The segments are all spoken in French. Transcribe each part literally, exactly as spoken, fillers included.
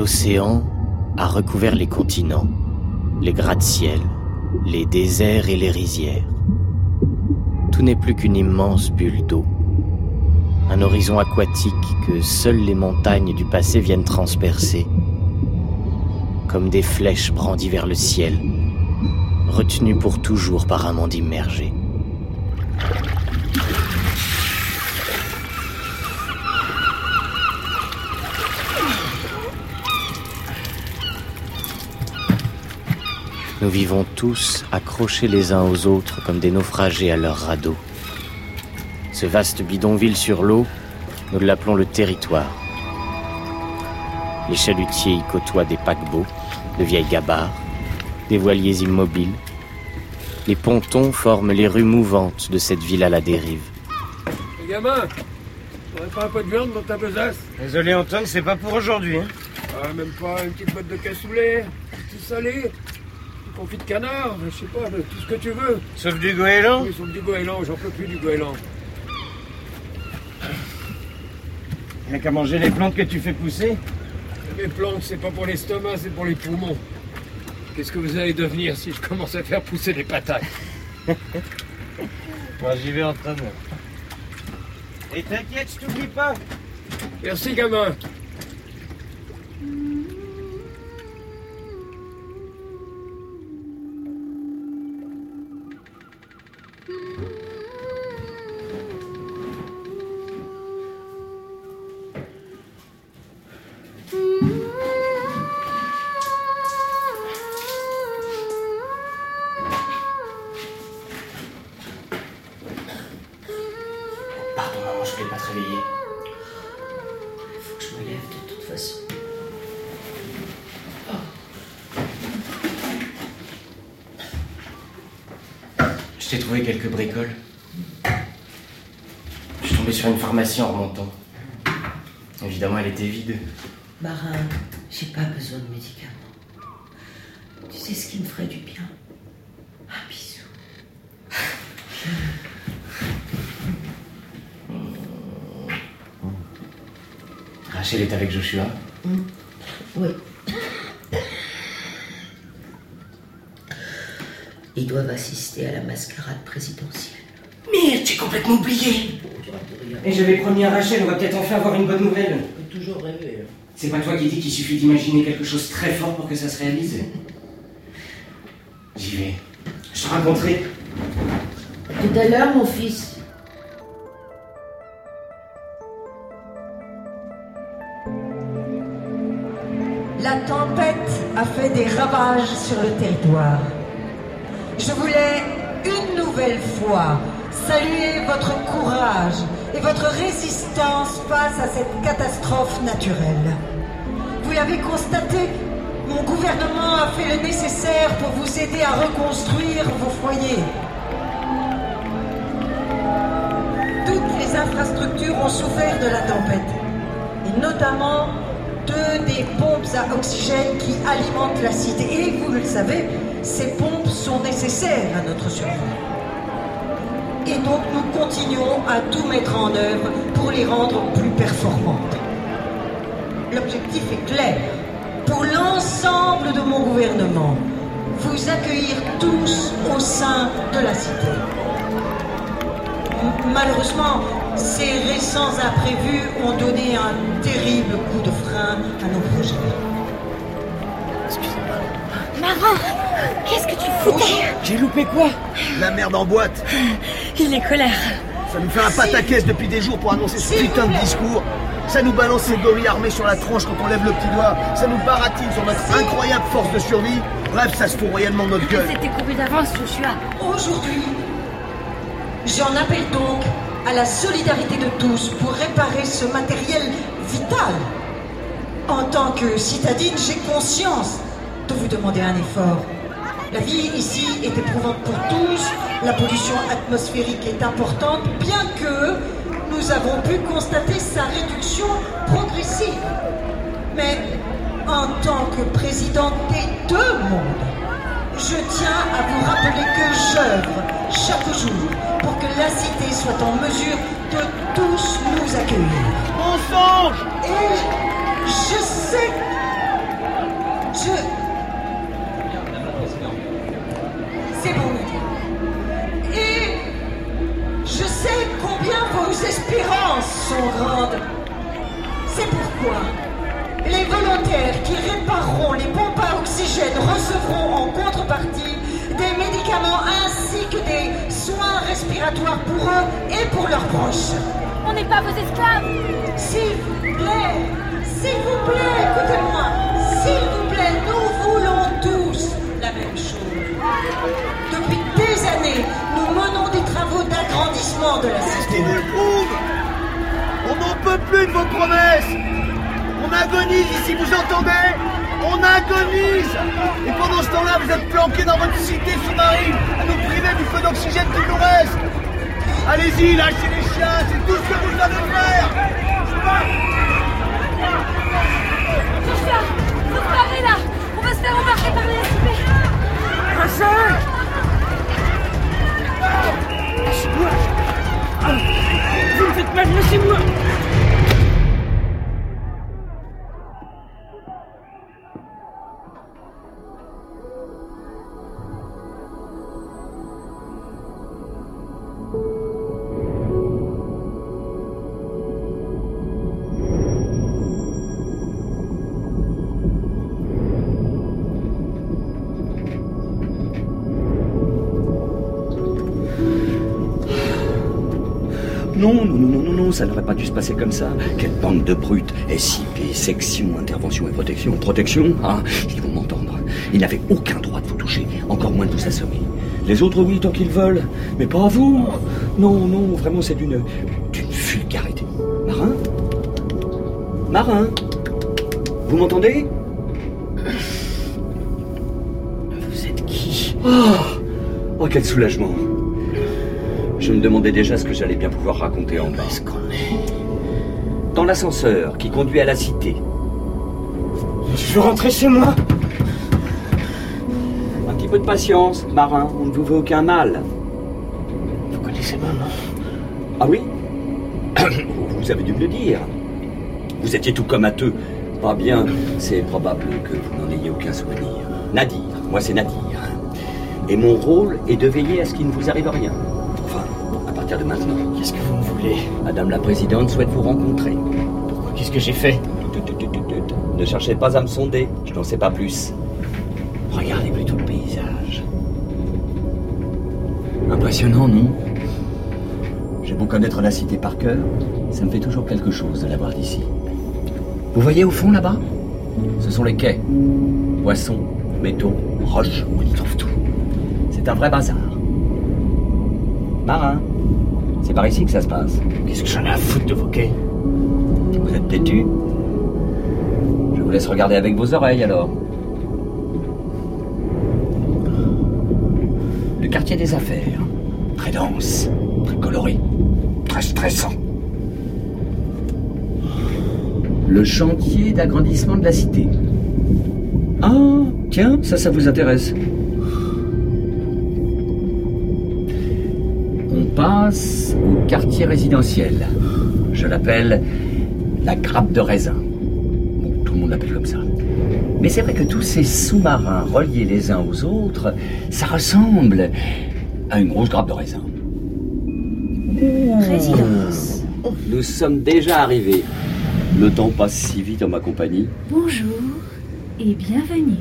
l'océan a recouvert les continents, les gratte-ciel, les déserts et les rizières. Tout n'est plus qu'une immense bulle d'eau. Un horizon aquatique que seules les montagnes du passé viennent transpercer. Comme des flèches brandies vers le ciel, retenues pour toujours par un monde immergé. Nous vivons tous accrochés les uns aux autres comme des naufragés à leur radeau. Ce vaste bidonville sur l'eau, nous l'appelons le territoire. Les chalutiers y côtoient des paquebots, de vieilles gabarres, des voiliers immobiles. Les pontons forment les rues mouvantes de cette ville à la dérive. Les gamins, t'aurais pas un peu de viande dans ta besace? Désolé Antoine, c'est pas pour aujourd'hui. Hein. Ah, même pas une petite botte de cassoulet, un petit salé, du confit de canard, je sais pas, tout ce que tu veux. Sauf du goéland? Oui, sauf du goéland, j'en peux plus du goéland. Il n'y a qu'à manger les plantes que tu fais pousser. Les plantes, c'est pas pour l'estomac, c'est pour les poumons. Qu'est-ce que vous allez devenir si je commence à faire pousser des patates? Moi, j'y vais Antoine. Et t'inquiète, je t'oublie pas. Merci, gamin. Pardon, maman, je voulais pas te réveiller. Faut que je me lève de toute façon. Je t'ai trouvé quelques bricoles. Je suis tombé sur une pharmacie en remontant. Évidemment, elle était vide. Marin, j'ai pas besoin de médicaments. Tu sais ce qui me ferait du bien? Un bisou. Rachel est avec Joshua. Mmh. Oui. Ils doivent assister à la mascarade présidentielle. Merde, j'ai complètement oublié. Et j'avais promis à Rachel, on va peut-être enfin avoir une bonne nouvelle. On peut toujours rêver. C'est pas toi qui dis qu'il suffit d'imaginer quelque chose de très fort pour que ça se réalise? J'y vais. Je te raconterai. À tout à l'heure, mon fils. La tempête a fait des ravages sur le territoire. Je voulais une nouvelle fois saluer votre courage et votre résistance face à cette catastrophe naturelle. Vous l'avez constaté, mon gouvernement a fait le nécessaire pour vous aider à reconstruire vos foyers. Toutes les infrastructures ont souffert de la tempête, et notamment deux des pompes à oxygène qui alimentent la cité. Et vous le savez, ces pompes sont nécessaires à notre survie. Et donc nous continuons à tout mettre en œuvre pour les rendre plus performantes. L'objectif est clair. Pour l'ensemble de mon gouvernement, vous accueillir tous au sein de la cité. Malheureusement, ces récents imprévus ont donné un terrible coup de frein à nos projets. Marin, qu'est-ce que tu foutais? J'ai loupé quoi? La merde en boîte. Il est colère. Ça nous fait un pataquès depuis des jours pour annoncer ce putain de discours. Ça nous balance ces gorilles armés sur la tronche quand on lève le petit doigt. Ça nous baratine sur notre incroyable force de survie. Bref, ça se fout royalement de notre gueule. C'était couru d'avance, Joshua. Aujourd'hui, j'en appelle donc à la solidarité de tous pour réparer ce matériel vital. En tant que citadine, j'ai conscience de vous demander un effort. La vie ici est éprouvante pour tous, la pollution atmosphérique est importante, bien que nous avons pu constater sa réduction progressive. Mais en tant que présidente des deux mondes, je tiens à vous rappeler que j'œuvre chaque jour pour que la cité soit en mesure de tous nous accueillir. Mensonge! Et je sais Je... C'est bon, Nadia. Et je sais combien vos espérances sont grandes. C'est pourquoi les volontaires qui répareront les pompes à oxygène recevront en contrepartie des médicaments ainsi que des soins respiratoires pour eux et pour leurs proches. On n'est pas vos esclaves. S'il vous plaît, s'il vous plaît, écoutez-moi. S'il vous plaît, nous voulons tous la même chose. Depuis des années, nous menons des travaux d'agrandissement de la Qui cité. vous le prouve? On n'en peut plus de vos promesses. On agonise ici, vous entendez? On agonise. Et pendant ce temps-là, vous êtes planqués dans votre cité sous-marine à nous priver du peu d'oxygène qui nous reste. Allez-y, lâchez les chiens, c'est tout ce que vous savez faire. Joshua, faut se barrer là. On va se faire embarquer par les S P. Vous me faites mal, laissez-moi. Non, non, non, non, non, non, ça n'aurait pas dû se passer comme ça. Quelle bande de brutes. S I P, section, intervention et protection. Protection? Ah, ils vont m'entendre. Ils n'avaient aucun droit de vous toucher, encore moins de vous assommer. Les autres, oui, tant qu'ils veulent, mais pas vous. Non, non, vraiment, c'est d'une... d'une vulgarité. Marin? Marin? Vous m'entendez? Vous êtes qui? Oh, oh, quel soulagement. Je me demandais déjà ce que j'allais bien pouvoir raconter en bas. Où est-ce qu'on est? Dans l'ascenseur qui conduit à la cité. Je veux rentrer chez moi. Un petit peu de patience, Marin, on ne vous veut aucun mal. Vous connaissez maman? Ah oui? Vous avez dû me le dire. Vous étiez tout comateux. Pas bien, c'est probable que vous n'en ayez aucun souvenir. Nadir, moi c'est Nadir. Et mon rôle est de veiller à ce qu'il ne vous arrive rien. Enfin, à partir de maintenant. Qu'est-ce que vous me voulez? Madame la Présidente souhaite vous rencontrer. Pourquoi? Qu'est-ce que j'ai fait? Tut, tut, tut, tut, tut. Ne cherchez pas à me sonder, je n'en sais pas plus. Regardez plutôt le paysage. Impressionnant, non? J'ai beau connaître la cité par cœur, ça me fait toujours quelque chose de la voir d'ici. Vous voyez au fond là-bas? Ce sont les quais. Poissons, métaux, roches, on y trouve tout. C'est un vrai bazar. Marin, c'est par ici que ça se passe. Qu'est-ce que j'en ai à foutre de vos quais? Vous êtes têtu? Je vous laisse regarder avec vos oreilles alors. Le quartier des affaires. Très dense, très coloré, très stressant. Le chantier d'agrandissement de la cité. Ah, tiens, ça, ça vous intéresse. On passe au quartier résidentiel. Je l'appelle la grappe de raisin. Bon, tout le monde l'appelle comme ça. Mais c'est vrai que tous ces sous-marins reliés les uns aux autres, ça ressemble à une grosse grappe de raisin. Résidence. Nous sommes déjà arrivés. Le temps passe si vite en ma compagnie. Bonjour et bienvenue.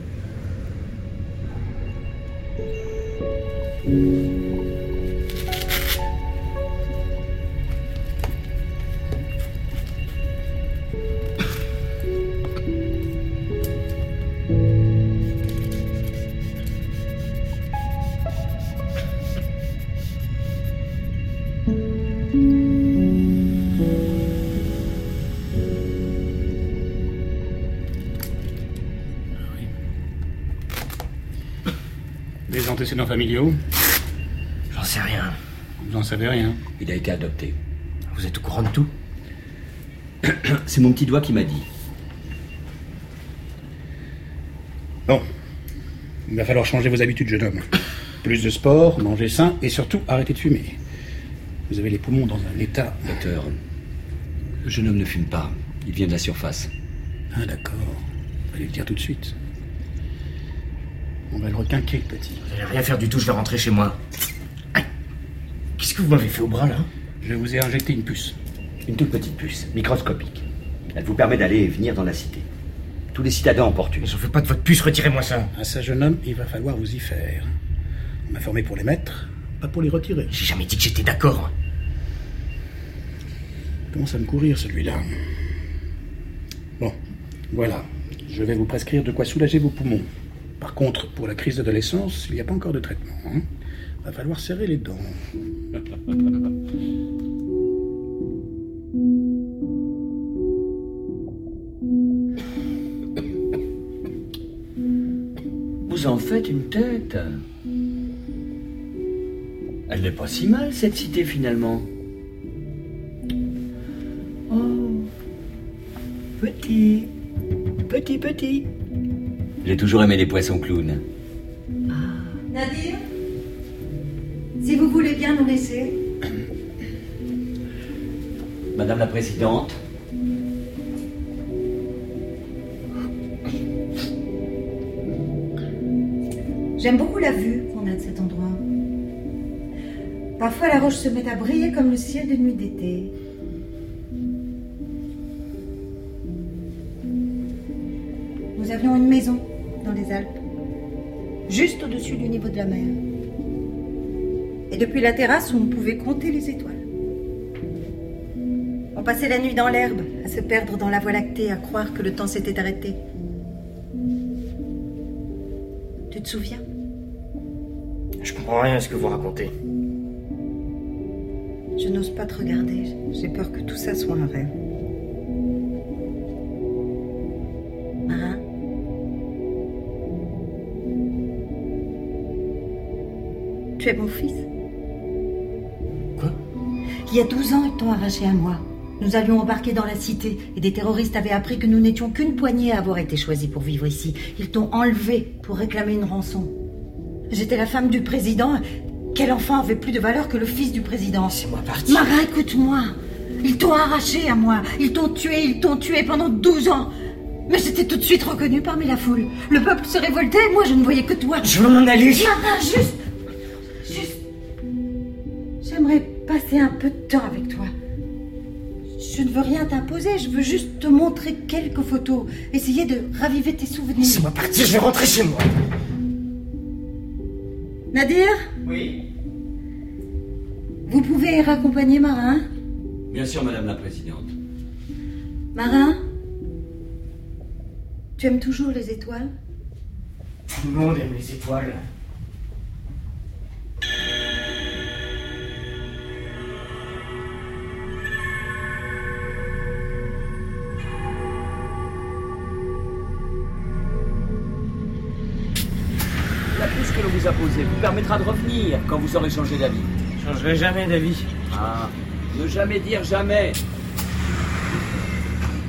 Des antécédents familiaux? J'en sais rien. Vous n'en savez rien. Il a été adopté. Vous êtes au courant de tout? C'est mon petit doigt qui m'a dit. Bon. Il va falloir changer vos habitudes, jeune homme. Plus de sport, manger sain et surtout arrêter de fumer. Vous avez les poumons dans un état... Docteur, le jeune homme ne fume pas. Il vient de la surface. Ah d'accord. Fallait le dire tout de suite. On va le requinquer, le petit. Vous allez rien faire du tout, je vais rentrer chez moi. Aïe. Qu'est-ce que vous m'avez fait au bras, là? Je vous ai injecté une puce. Une toute petite puce, microscopique. Elle vous permet d'aller et venir dans la cité. Tous les citadins en portent une. Mais j'en veux pas de votre puce, retirez-moi ça. À ça, jeune homme, il va falloir vous y faire. On m'a formé pour les mettre, pas pour les retirer. J'ai jamais dit que j'étais d'accord. Il commence à me courir, celui-là. Bon, voilà. Je vais vous prescrire de quoi soulager vos poumons. Par contre, pour la crise d'adolescence, il n'y a pas encore de traitement. Hein. Va falloir serrer les dents. Vous en faites une tête. Elle n'est pas si mal, cette cité, finalement. Oh, petit, petit, petit. J'ai toujours aimé les poissons clowns. Nadir, si vous voulez bien nous laisser. Madame la Présidente. J'aime beaucoup la vue qu'on a de cet endroit. Parfois, la roche se met à briller comme le ciel de nuit d'été. Nous avions une maison dans les Alpes, juste au-dessus du niveau de la mer. Et depuis la terrasse, on pouvait compter les étoiles. On passait la nuit dans l'herbe, à se perdre dans la voie lactée, à croire que le temps s'était arrêté. Tu te souviens ? Je comprends rien à ce que vous racontez. Je n'ose pas te regarder. J'ai peur que tout ça soit un rêve. Marin ? Tu es mon fils ? Quoi ? Il y a douze ans, ils t'ont arraché à moi. Nous allions embarquer dans la cité et des terroristes avaient appris que nous n'étions qu'une poignée à avoir été choisis pour vivre ici. Ils t'ont enlevé pour réclamer une rançon. J'étais la femme du président. Quel enfant avait plus de valeur que le fils du président ? C'est moi parti. Marin, écoute-moi. Ils t'ont arraché à moi. Ils t'ont tué, ils t'ont tué pendant douze ans. Mais j'étais tout de suite reconnue parmi la foule. Le peuple se révoltait et moi je ne voyais que toi. Je veux m'en aller. Marin, juste... Juste... J'aimerais passer un peu de temps avec toi. Je ne veux rien t'imposer, je veux juste te montrer quelques photos. Essayer de raviver tes souvenirs. Laissez-moi partir, je vais rentrer chez moi. Nadir ? Oui. Vous pouvez raccompagner Marin ? Bien sûr, Madame la Présidente. Marin ? Tu aimes toujours les étoiles ? Tout le monde aime les étoiles. La puce que l'on vous a posée vous permettra de revenir quand vous aurez changé d'avis. Je changerai jamais d'avis. Ah, ne jamais dire jamais. Marin ?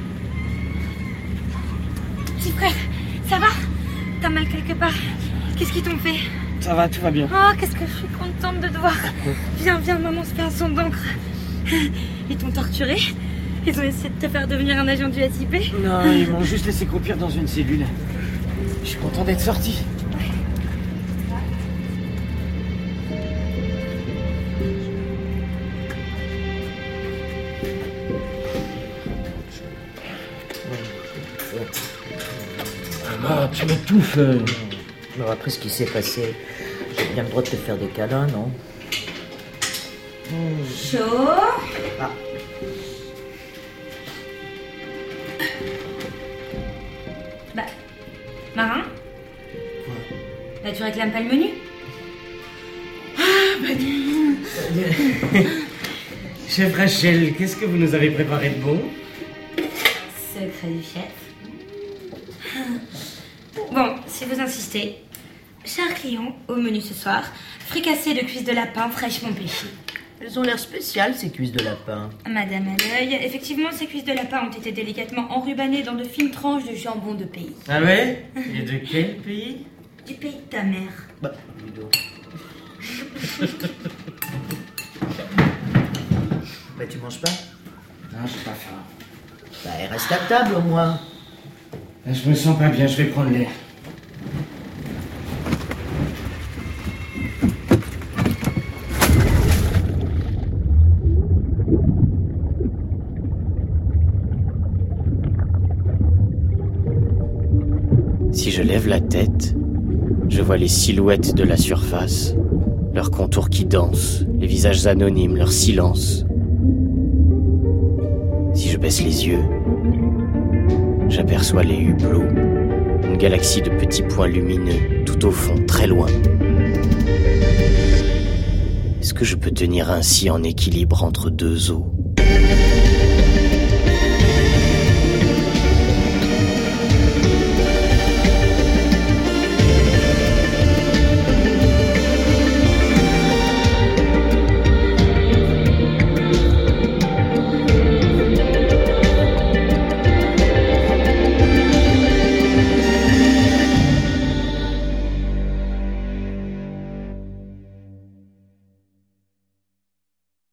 Petit frère, ça va ? T'as mal quelque part ? Qu'est-ce qu'ils t'ont fait ? Ça va, tout va bien. Oh, qu'est-ce que je suis contente de te voir. Viens, viens, maman se fait un son d'encre. Ils t'ont torturé ? Ils ont essayé de te faire devenir un agent du S I P ? Non, ils m'ont juste laissé croupir dans une cellule. Je suis content d'être sorti. Ah, tu m'étouffes. Alors après ce qui s'est passé, j'ai bien le droit de te faire des câlins, non ? Chaud. Ah. Bah, Marin ? Quoi ? Bah, tu réclames pas le menu ? Ah, bah... Chef Rachel, qu'est-ce que vous nous avez préparé de bon ? Secret du chef. Bon, si vous insistez, chers clients, au menu ce soir, fricassé de cuisses de lapin fraîchement pêchées. Elles ont l'air spéciales, ces cuisses de lapin. Madame à l'œil, effectivement, ces cuisses de lapin ont été délicatement enrubannées dans de fines tranches de jambon de pays. Ah ouais ? Et de quel pays ? Du pays de ta mère. Bah, Ludo. Bah, tu manges pas ? Non, j'ai pas faim. Bah, reste à table au moins. Je me sens pas bien, je vais prendre l'air. Si je lève la tête, je vois les silhouettes de la surface, leurs contours qui dansent, les visages anonymes, leur silence. Si je baisse les yeux, j'aperçois les hublots, une galaxie de petits points lumineux, tout au fond, très loin. Est-ce que je peux tenir ainsi en équilibre entre deux eaux ?